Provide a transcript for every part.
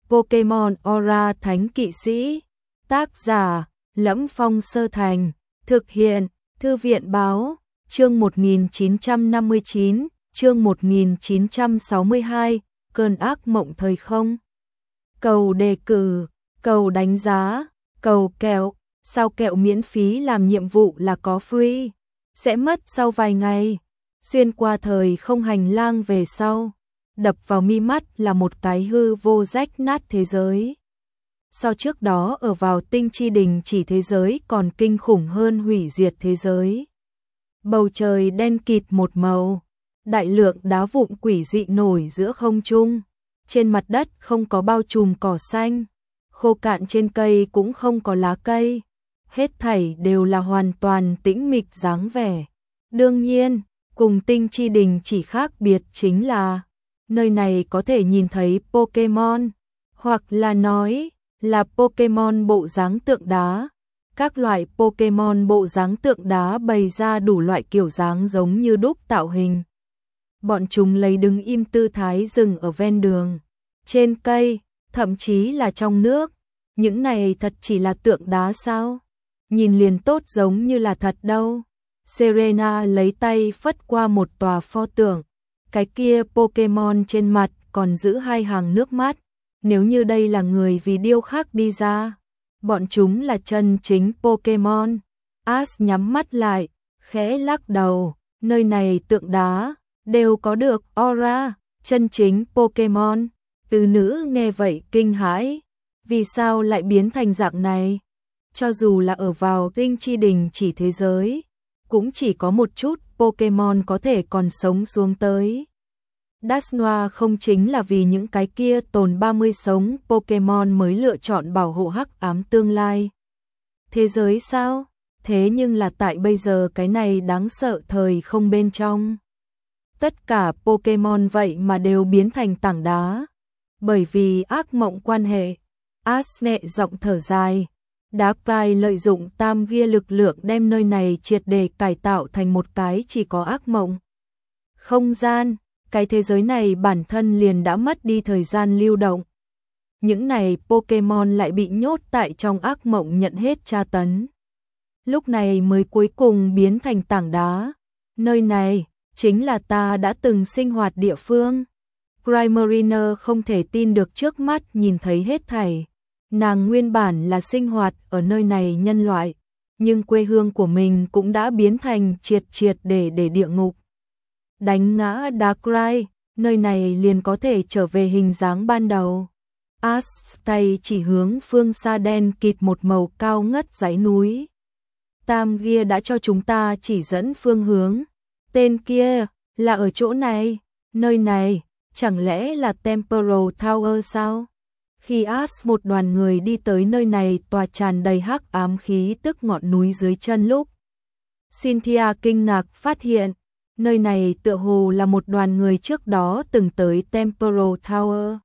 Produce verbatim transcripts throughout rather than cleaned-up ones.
Pokemon Aura Thánh Kỵ Sĩ. Tác giả: Lẫm Phong Sơ Thành. Thực hiện: Thư viện Báo. Chương một nghìn chín trăm năm mươi chín, chương một nghìn chín trăm sáu mươi hai, cơn ác mộng thời không. Cầu đề cử, cầu đánh giá, cầu kẹo. Sao kẹo miễn phí làm nhiệm vụ là có free, sẽ mất sau vài ngày. Xuyên qua thời không hành lang về sau, đập vào mi mắt là một cái hư vô rách nát thế giới. So trước đó ở vào tinh chi đình chỉ thế giới còn kinh khủng hơn hủy diệt thế giới. Bầu trời đen kịt một màu, đại lượng đá vụn quỷ dị nổi giữa không trung. Trên mặt đất không có bao trùm cỏ xanh, khô cạn trên cây cũng không có lá cây. Hết thảy đều là hoàn toàn tĩnh mịch dáng vẻ. Đương nhiên, cùng tinh chi đình chỉ khác biệt chính là nơi này có thể nhìn thấy Pokemon, hoặc là nói là Pokemon bộ dáng tượng đá. Các loại Pokemon bộ dáng tượng đá bày ra đủ loại kiểu dáng giống như đúc tạo hình. Bọn chúng lấy đứng im tư thái dừng ở ven đường, trên cây, thậm chí là trong nước. Những này thật chỉ là tượng đá sao? Nhìn liền tốt giống như là thật đâu. Serena lấy tay phất qua một tòa pho tượng. Cái kia Pokemon trên mặt còn giữ hai hàng nước mắt. Nếu như đây là người vì điêu khắc đi ra, bọn chúng là chân chính Pokemon. Ash nhắm mắt lại, khẽ lắc đầu. Nơi này tượng đá đều có được aura, chân chính Pokemon. Từ nữ nghe vậy kinh hãi. Vì sao lại biến thành dạng này? Cho dù là ở vào tinh chi đình chỉ thế giới, cũng chỉ có một chút Pokemon có thể còn sống xuống tới. Dasnoa không chính là vì những cái kia tồn ba mươi sống Pokemon mới lựa chọn bảo hộ hắc ám tương lai thế giới sao? Thế nhưng là tại bây giờ cái này đáng sợ thời không bên trong, tất cả Pokemon vậy mà đều biến thành tảng đá. Bởi vì ác mộng quan hệ, Ash nhẹ giọng thở dài. Darkrai lợi dụng tam gia lực lượng đem nơi này triệt để cải tạo thành một cái chỉ có ác mộng không gian. Cái thế giới này bản thân liền đã mất đi thời gian lưu động. Những này Pokemon lại bị nhốt tại trong ác mộng nhận hết tra tấn. Lúc này mới cuối cùng biến thành tảng đá. Nơi này chính là ta đã từng sinh hoạt địa phương. Primarina không thể tin được trước mắt nhìn thấy hết thảy. Nàng nguyên bản là sinh hoạt ở nơi này nhân loại, nhưng quê hương của mình cũng đã biến thành triệt triệt để để địa ngục. Đánh ngã Darkrai, nơi này liền có thể trở về hình dáng ban đầu. Ash tay chỉ hướng phương xa đen kịt một màu cao ngất dãy núi. Tam gia đã cho chúng ta chỉ dẫn phương hướng. Tên kia là ở chỗ này, nơi này, chẳng lẽ là Temporal Tower sao? Khi Ash một đoàn người đi tới nơi này tòa tràn đầy hắc ám khí tức ngọn núi dưới chân lúc, Cynthia kinh ngạc phát hiện, nơi này tựa hồ là một đoàn người trước đó từng tới Temporal Tower.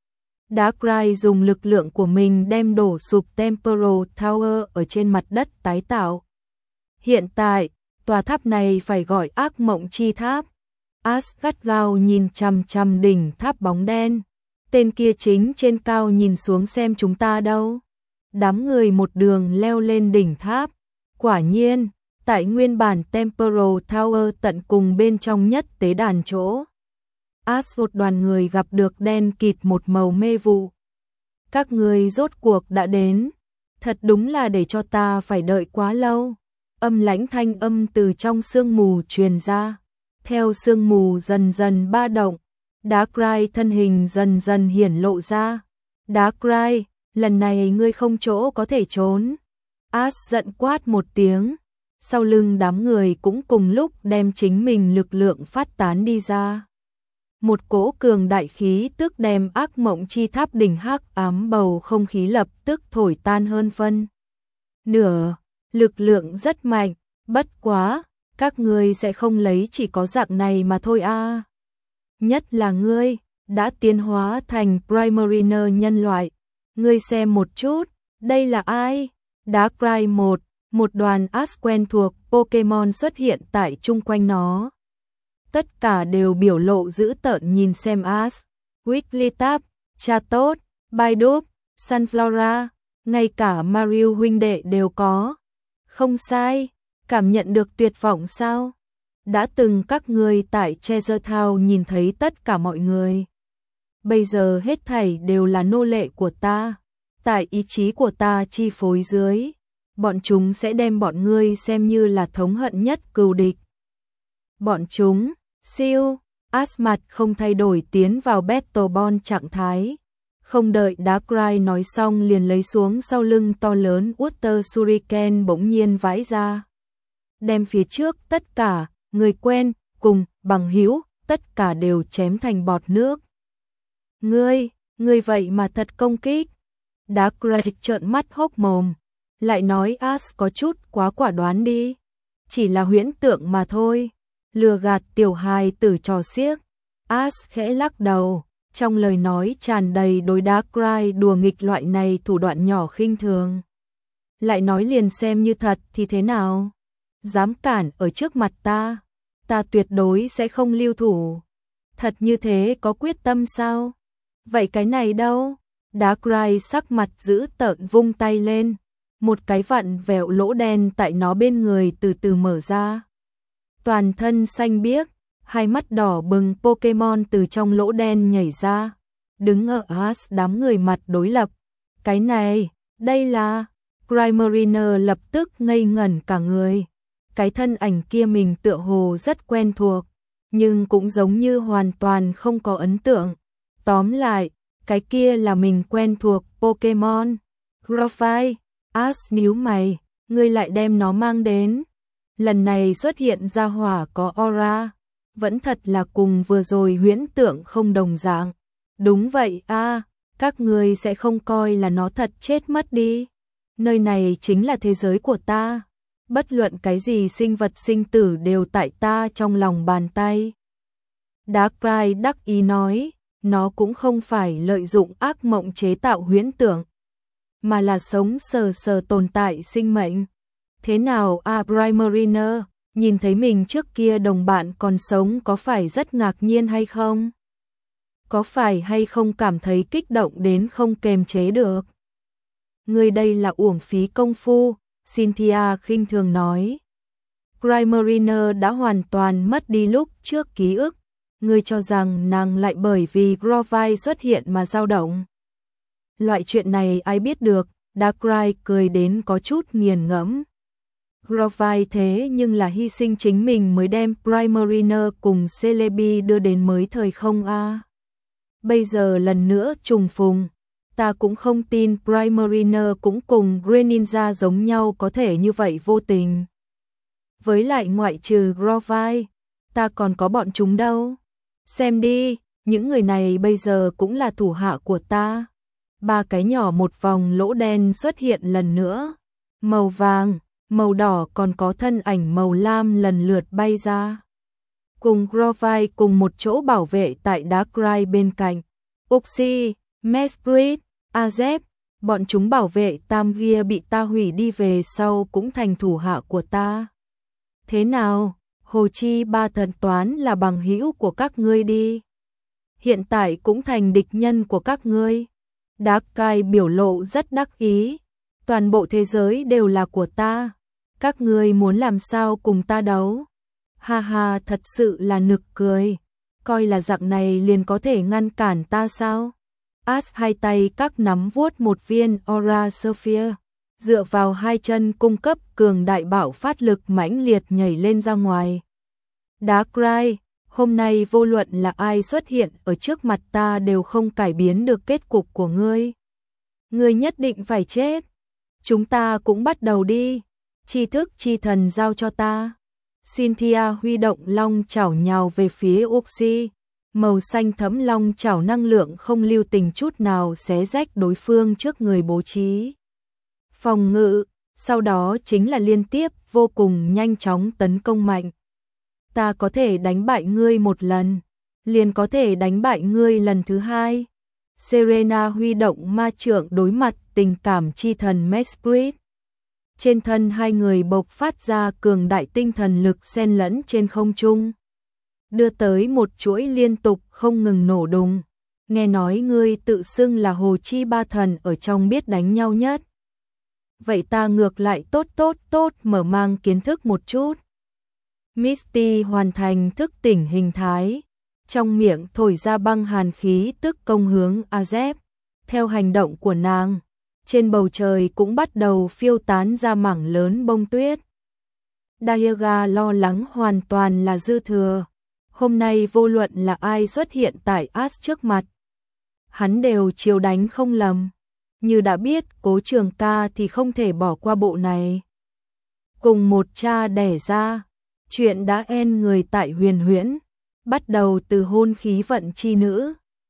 Darkrai dùng lực lượng của mình đem đổ sụp Temporal Tower ở trên mặt đất tái tạo. Hiện tại, tòa tháp này phải gọi ác mộng chi tháp. Ash gắt gao nhìn chằm chằm đỉnh tháp bóng đen. Tên kia chính trên cao nhìn xuống xem chúng ta đâu. Đám người một đường leo lên đỉnh tháp. Quả nhiên, tại nguyên bản Temporal Tower tận cùng bên trong nhất tế đàn chỗ, Ash một đoàn người gặp được đen kịt một màu mê vụ. Các người rốt cuộc đã đến. Thật đúng là để cho ta phải đợi quá lâu. Âm lãnh thanh âm từ trong sương mù truyền ra. Theo sương mù dần dần ba động, Darkrai thân hình dần dần hiển lộ ra. Darkrai, lần này ngươi không chỗ có thể trốn. Ash giận quát một tiếng. Sau lưng đám người cũng cùng lúc đem chính mình lực lượng phát tán đi ra. Một cỗ cường đại khí tức đem ác mộng chi tháp đỉnh hắc ám bầu không khí lập tức thổi tan hơn phân nửa. Lực lượng rất mạnh, bất quá, các ngươi sẽ không lấy chỉ có dạng này mà thôi a. À. Nhất là ngươi, đã tiến hóa thành Primarina nhân loại. Ngươi xem một chút, đây là ai? Darkrai một, một đoàn Ash quen thuộc Pokemon xuất hiện tại chung quanh nó. Tất cả đều biểu lộ dữ tợn nhìn xem Ash. Wigglytuff, cha tốt, Baidu, Sunflora, ngay cả Mario huynh đệ đều có. Không sai, cảm nhận được tuyệt vọng sao? Đã từng các ngươi tại Treasure Town nhìn thấy tất cả mọi người. Bây giờ hết thảy đều là nô lệ của ta. Tại ý chí của ta chi phối dưới, bọn chúng sẽ đem bọn ngươi xem như là thống hận nhất cừu địch. Bọn chúng, siêu, Asmat không thay đổi tiến vào Battle Bond trạng thái. Không đợi Darkrai nói xong liền lấy xuống sau lưng to lớn Water Shuriken bỗng nhiên vãi ra. Đem phía trước tất cả, người quen, cùng, bằng hữu, tất cả đều chém thành bọt nước. Ngươi, ngươi vậy mà thật công kích. Darkrai trợn mắt hốc mồm, lại nói As có chút quá quả đoán đi. Chỉ là huyễn tượng mà thôi, lừa gạt tiểu hài tử trò xiếc. As khẽ lắc đầu, trong lời nói tràn đầy đối Darkrai đùa nghịch loại này thủ đoạn nhỏ khinh thường. Lại nói liền xem như thật thì thế nào? Dám cản ở trước mặt ta, ta tuyệt đối sẽ không lưu thủ. Thật như thế có quyết tâm sao? Vậy cái này đâu? Darkrai sắc mặt dữ tợn vung tay lên, một cái vặn vẹo lỗ đen tại nó bên người từ từ mở ra. Toàn thân xanh biếc, hai mắt đỏ bừng Pokemon từ trong lỗ đen nhảy ra, đứng ở As đám người mặt đối lập. Cái này, đây là... Primarina lập tức ngây ngẩn cả người. Cái thân ảnh kia mình tựa hồ rất quen thuộc, nhưng cũng giống như hoàn toàn không có ấn tượng. Tóm lại, cái kia là mình quen thuộc Pokemon. Grofile, As nhíu mày, ngươi lại đem nó mang đến. Lần này xuất hiện ra hỏa có aura, vẫn thật là cùng vừa rồi huyễn tượng không đồng dạng. Đúng vậy a, à, các ngươi sẽ không coi là nó thật chết mất đi. Nơi này chính là thế giới của ta. Bất luận cái gì sinh vật sinh tử đều tại ta trong lòng bàn tay. Darkrai đắc ý nói, nó cũng không phải lợi dụng ác mộng chế tạo huyễn tưởng, mà là sống sờ sờ tồn tại sinh mệnh. Thế nào a Primarina, nhìn thấy mình trước kia đồng bạn còn sống có phải rất ngạc nhiên hay không? Có phải hay không cảm thấy kích động đến không kềm chế được? Người đây là uổng phí công phu, Cynthia khinh thường nói. Primarina đã hoàn toàn mất đi lúc trước ký ức. Ngươi cho rằng nàng lại bởi vì Grovyle xuất hiện mà dao động. Loại chuyện này ai biết được, Darkrai cười đến có chút nghiền ngẫm. Grovyle thế nhưng là hy sinh chính mình mới đem Primarina cùng Celebi đưa đến mới thời không a. À. Bây giờ lần nữa trùng phùng, ta cũng không tin Primarina cũng cùng Greninja giống nhau có thể như vậy vô tình. Với lại ngoại trừ Grovyle, ta còn có bọn chúng đâu. Xem đi, những người này bây giờ cũng là thủ hạ của ta. Ba cái nhỏ một vòng lỗ đen xuất hiện lần nữa. Màu vàng, màu đỏ còn có thân ảnh màu lam lần lượt bay ra. Cùng Grovyle cùng một chỗ bảo vệ tại Darkrai bên cạnh. Uxie, Mesprit, Azep, bọn chúng bảo vệ Tam Gia bị ta hủy đi về sau cũng thành thủ hạ của ta. Thế nào? Hồ Chi ba thần toán là bằng hữu của các ngươi đi. Hiện tại cũng thành địch nhân của các ngươi. Darkrai biểu lộ rất đắc ý. Toàn bộ thế giới đều là của ta. Các ngươi muốn làm sao cùng ta đấu? Ha ha, thật sự là nực cười. Coi là dạng này liền có thể ngăn cản ta sao? As hai tay các nắm vuốt một viên Aura Sphere, dựa vào hai chân cung cấp cường đại bạo phát lực mãnh liệt nhảy lên ra ngoài. Darkrai, hôm nay vô luận là ai xuất hiện ở trước mặt ta đều không cải biến được kết cục của ngươi. Ngươi nhất định phải chết. Chúng ta cũng bắt đầu đi. Tri thức chi thần giao cho ta. Cynthia huy động long chảo nhào về phía Uxie. Màu xanh thẫm long chảo năng lượng không lưu tình chút nào xé rách đối phương trước người bố trí phòng ngự, sau đó chính là liên tiếp vô cùng nhanh chóng tấn công mạnh. Ta có thể đánh bại ngươi một lần, liền có thể đánh bại ngươi lần thứ hai. Serena huy động ma trượng đối mặt tình cảm chi thần Mesprit. Trên thân hai người bộc phát ra cường đại tinh thần lực xen lẫn trên không trung, đưa tới một chuỗi liên tục không ngừng nổ đùng. nghe nói ngươi tự xưng là Hồ Chi Ba Thần ở trong biết đánh nhau nhất. Vậy ta ngược lại tốt tốt tốt mở mang kiến thức một chút. Misty hoàn thành thức tỉnh hình thái, trong miệng thổi ra băng hàn khí tức công hướng Azep. Theo hành động của nàng, trên bầu trời cũng bắt đầu phiêu tán ra mảng lớn bông tuyết. Daega lo lắng hoàn toàn là dư thừa. Hôm nay vô luận là ai xuất hiện tại As trước mặt, hắn đều chiếu đánh không lầm. Như đã biết Cố Trường Ca thì không thể bỏ qua bộ này. Cùng một cha đẻ ra, chuyện đã en người tại Huyền Huyễn, bắt đầu từ hôn khí vận chi nữ,